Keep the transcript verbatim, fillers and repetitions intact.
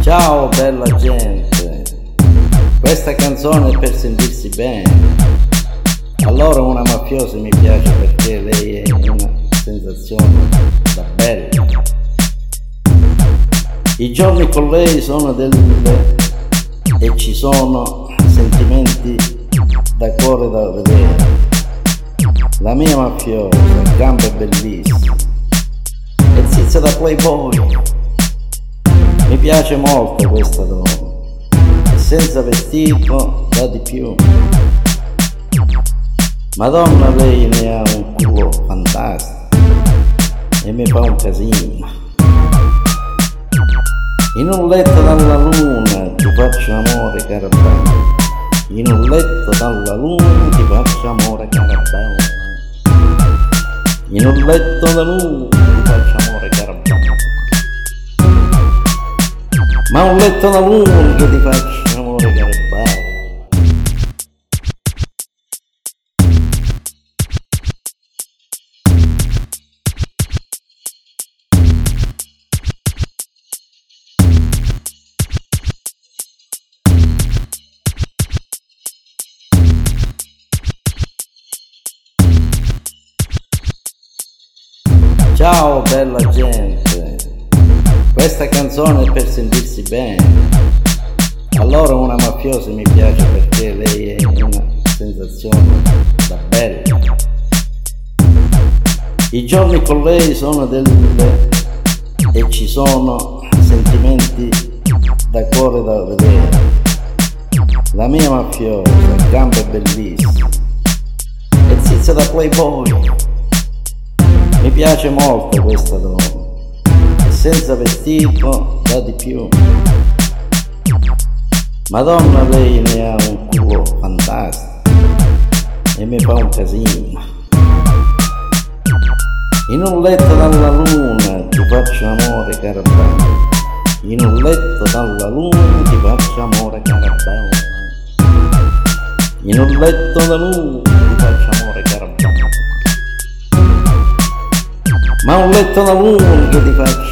Ciao bella gente, questa canzone è per sentirsi bene. Allora una mafiosa mi piace perché lei è una sensazione da bella. I giorni con lei sono delle e ci sono sentimenti da cuore da vedere. La mia mafiosa, gambe bellissime e zizza da playboy. Mi piace molto questa donna e senza vestito dà di più. Madonna, lei ne ha un culo fantastico e mi fa un casino. In un letto dalla luna ti faccio amore cara bella. In un letto dalla luna ti faccio amore cara bella. In un letto dalla luna ti faccio amore cara bella. Ma un letto da luna che ti faccio amore caro bello. Ciao bella gente, questa canzone è per sentirsi bene. Allora una mafiosa mi piace perché lei è una sensazione da bella. I giorni con lei sono delle e ci sono sentimenti da cuore da vedere. La mia mafiosa, gambe bellissime e zizza da playboy. Mi piace molto questa donna e senza vestito dà di più. Madonna, lei ne ha un culo fantastico e mi fa un casino. In un letto dalla luna ti faccio amore cara bella. In un letto dalla luna ti faccio amore cara bella. In un letto dalla luna ti faccio amore cara bella. Ma un letto da luna che ti faccio